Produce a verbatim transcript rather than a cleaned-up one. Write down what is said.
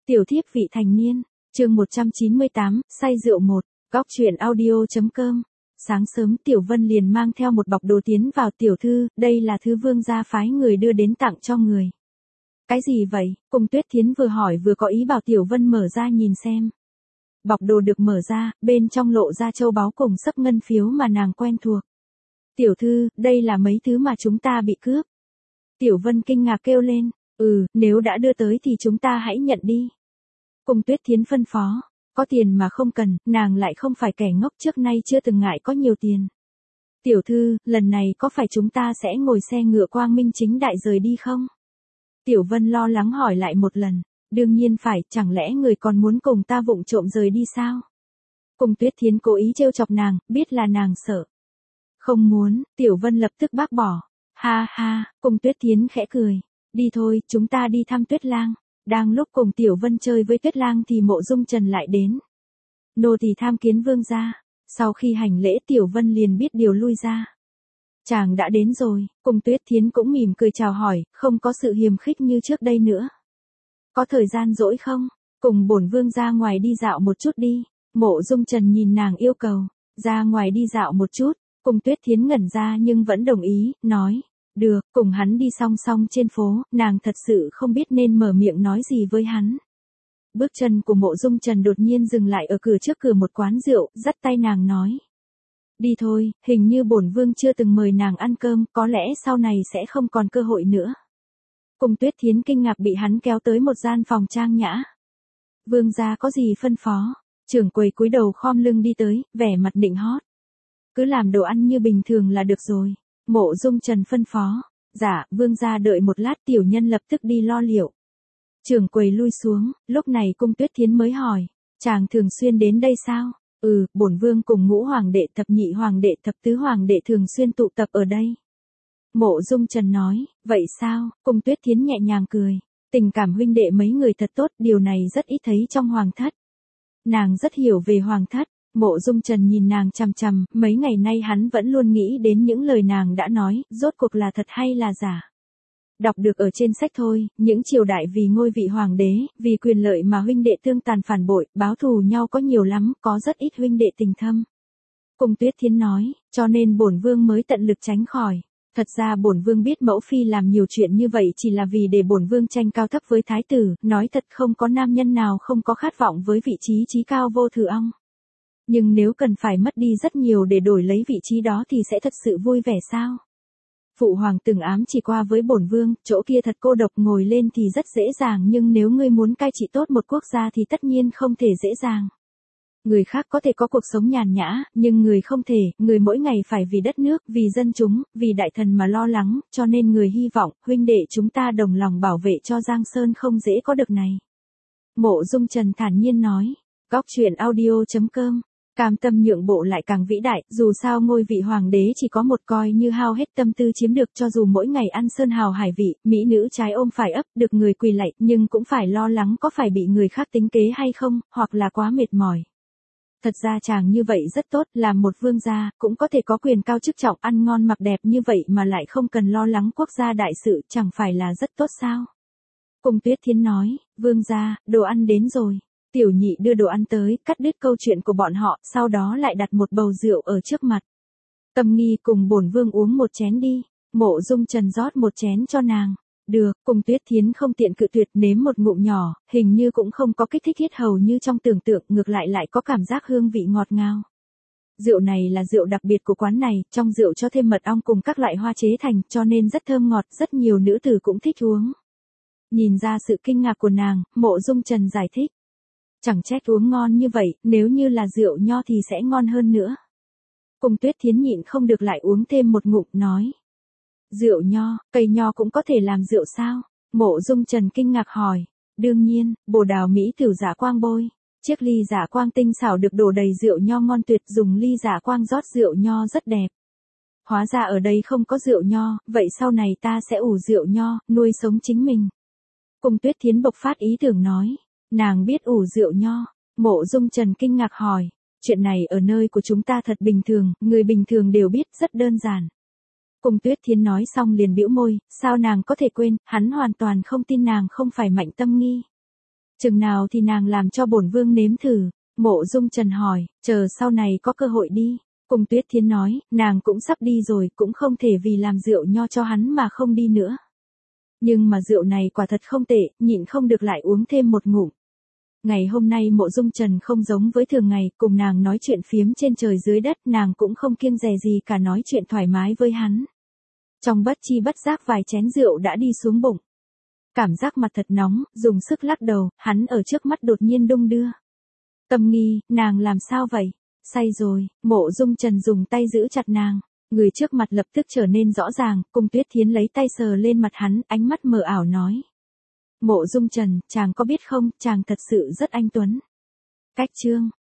Tiểu thiếp vị thành niên, chương một trăm chín mươi tám, say rượu một, góc truyện audio.com. Sáng sớm Tiểu Vân liền mang theo một bọc đồ tiến vào. Tiểu thư, đây là thứ vương gia phái người đưa đến tặng cho người. Cái gì vậy? Cung Tuyết Thiến vừa hỏi vừa có ý bảo Tiểu Vân mở ra nhìn xem. Bọc đồ được mở ra, bên trong lộ ra châu báu cùng sấp ngân phiếu mà nàng quen thuộc. Tiểu thư, đây là mấy thứ mà chúng ta bị cướp. Tiểu Vân kinh ngạc kêu lên, ừ, nếu đã đưa tới thì chúng ta hãy nhận đi. Cung Tuyết Thiến phân phó, có tiền mà không cần, nàng lại không phải kẻ ngốc, trước nay chưa từng ngại có nhiều tiền. Tiểu thư, lần này có phải chúng ta sẽ ngồi xe ngựa quang minh chính đại rời đi không? Tiểu Vân lo lắng hỏi lại một lần, đương nhiên phải, chẳng lẽ người còn muốn cùng ta vụng trộm rời đi sao? Cung Tuyết Thiến cố ý trêu chọc nàng, biết là nàng sợ. Không muốn, Tiểu Vân lập tức bác bỏ. Ha ha, Cung Tuyết Thiến khẽ cười. Đi thôi, chúng ta đi thăm Tuyết Lang. Đang lúc cùng Tiểu Vân chơi với Tuyết Lang thì Mộ Dung Trần lại đến. Nô tỳ tham kiến vương gia. Sau khi hành lễ Tiểu Vân liền biết điều lui ra. Chàng đã đến rồi, Cung Tuyết Thiến cũng mỉm cười chào hỏi, không có sự hiềm khích như trước đây nữa. Có thời gian rỗi không? Cùng bổn vương ra ngoài đi dạo một chút đi. Mộ Dung Trần nhìn nàng yêu cầu. Ra ngoài đi dạo một chút. Cung Tuyết Thiến ngẩn ra nhưng vẫn đồng ý, nói. Được, cùng hắn đi song song trên phố, nàng thật sự không biết nên mở miệng nói gì với hắn. Bước chân của Mộ Dung Trần đột nhiên dừng lại ở cửa trước cửa một quán rượu, dắt tay nàng nói. Đi thôi, hình như bổn vương chưa từng mời nàng ăn cơm, có lẽ sau này sẽ không còn cơ hội nữa. Cung Tuyết Thiến kinh ngạc bị hắn kéo tới một gian phòng trang nhã. Vương gia có gì phân phó? Trưởng quầy cúi đầu khom lưng đi tới, vẻ mặt nịnh hót. Cứ làm đồ ăn như bình thường là được rồi. Mộ Dung Trần phân phó. Dạ, vương gia đợi một lát, tiểu nhân lập tức đi lo liệu. Trưởng quầy lui xuống, lúc này Cung Tuyết Thiến mới hỏi. Chàng thường xuyên đến đây sao? Ừ, bổn vương cùng ngũ hoàng đệ, thập nhị hoàng đệ, thập tứ hoàng đệ thường xuyên tụ tập ở đây. Mộ Dung Trần nói, vậy sao? Cung Tuyết Thiến nhẹ nhàng cười. Tình cảm huynh đệ mấy người thật tốt, điều này rất ít thấy trong hoàng thất. Nàng rất hiểu về hoàng thất. Mộ Dung Trần nhìn nàng chằm chằm, mấy ngày nay hắn vẫn luôn nghĩ đến những lời nàng đã nói, rốt cuộc là thật hay là giả. Đọc được ở trên sách thôi, những triều đại vì ngôi vị hoàng đế, vì quyền lợi mà huynh đệ tương tàn phản bội, báo thù nhau có nhiều lắm, có rất ít huynh đệ tình thâm. Cung Tuyết Thiến nói, cho nên bổn vương mới tận lực tránh khỏi. Thật ra bổn vương biết mẫu phi làm nhiều chuyện như vậy chỉ là vì để bổn vương tranh cao thấp với thái tử, nói thật không có nam nhân nào không có khát vọng với vị trí chí cao vô thử ong. Nhưng nếu cần phải mất đi rất nhiều để đổi lấy vị trí đó thì sẽ thật sự vui vẻ sao? Phụ hoàng từng ám chỉ qua với bổn vương, chỗ kia thật cô độc, ngồi lên thì rất dễ dàng nhưng nếu ngươi muốn cai trị tốt một quốc gia thì tất nhiên không thể dễ dàng. Người khác có thể có cuộc sống nhàn nhã, nhưng người không thể, người mỗi ngày phải vì đất nước, vì dân chúng, vì đại thần mà lo lắng, cho nên người hy vọng, huynh đệ chúng ta đồng lòng bảo vệ cho Giang Sơn không dễ có được này. Mộ Dung Trần thản nhiên nói, góc truyện audio.com. Cam tâm nhượng bộ lại càng vĩ đại, dù sao ngôi vị hoàng đế chỉ có một, coi như hao hết tâm tư chiếm được, cho dù mỗi ngày ăn sơn hào hải vị, mỹ nữ trái ôm phải ấp, được người quỳ lạy, nhưng cũng phải lo lắng có phải bị người khác tính kế hay không, hoặc là quá mệt mỏi. Thật ra chàng như vậy rất tốt, làm một vương gia, cũng có thể có quyền cao chức trọng, ăn ngon mặc đẹp như vậy mà lại không cần lo lắng quốc gia đại sự, chẳng phải là rất tốt sao? Cung Tuyết Thiến nói, vương gia, đồ ăn đến rồi. Tiểu nhị đưa đồ ăn tới, cắt đứt câu chuyện của bọn họ, sau đó lại đặt một bầu rượu ở trước mặt. Tâm Nghi cùng bổn vương uống một chén đi. Mộ Dung Trần rót một chén cho nàng. Được, Cung Tuyết Thiến không tiện cự tuyệt, nếm một ngụm nhỏ, hình như cũng không có kích thích yết hầu như trong tưởng tượng, ngược lại lại có cảm giác hương vị ngọt ngào. Rượu này là rượu đặc biệt của quán này, trong rượu cho thêm mật ong cùng các loại hoa chế thành, cho nên rất thơm ngọt, rất nhiều nữ tử cũng thích uống. Nhìn ra sự kinh ngạc của nàng, Mộ Dung Trần giải thích. Chẳng trách uống ngon như vậy, nếu như là rượu nho thì sẽ ngon hơn nữa. Cung Tuyết Thiến nhịn không được lại uống thêm một ngụm, nói. Rượu nho, cây nho cũng có thể làm rượu sao? Mộ Dung Trần kinh ngạc hỏi. Đương nhiên, bồ đào mỹ tử giả quang bôi. Chiếc ly giả quang tinh xảo được đổ đầy rượu nho ngon tuyệt, dùng ly giả quang rót rượu nho rất đẹp. Hóa ra ở đây không có rượu nho, vậy sau này ta sẽ ủ rượu nho, nuôi sống chính mình. Cung Tuyết Thiến bộc phát ý tưởng nói. Nàng biết ủ rượu nho. Mộ Dung Trần kinh ngạc hỏi. Chuyện này ở nơi của chúng ta thật bình thường, người bình thường đều biết, rất đơn giản. Cung Tuyết Thiến nói xong liền bĩu môi, sao nàng có thể quên, hắn hoàn toàn không tin nàng không phải Mạnh Tâm Nghi. Chừng nào thì nàng làm cho bổn vương nếm thử, Mộ Dung Trần hỏi, chờ sau này có cơ hội đi. Cung Tuyết Thiến nói, nàng cũng sắp đi rồi, cũng không thể vì làm rượu nho cho hắn mà không đi nữa. Nhưng mà rượu này quả thật không tệ, nhịn không được lại uống thêm một ngụm. Ngày hôm nay Mộ Dung Trần không giống với thường ngày, cùng nàng nói chuyện phiếm trên trời dưới đất, nàng cũng không kiêng dè gì cả, nói chuyện thoải mái với hắn. Trong bất chi bất giác vài chén rượu đã đi xuống bụng. Cảm giác mặt thật nóng, dùng sức lắc đầu, hắn ở trước mắt đột nhiên đung đưa. Tâm Nghi, nàng làm sao vậy? Say rồi. Mộ Dung Trần dùng tay giữ chặt nàng. Người trước mặt lập tức trở nên rõ ràng, Cung Tuyết Thiến lấy tay sờ lên mặt hắn, ánh mắt mờ ảo nói. Mộ Dung Trần, chàng có biết không, chàng thật sự rất anh tuấn. Cách chương.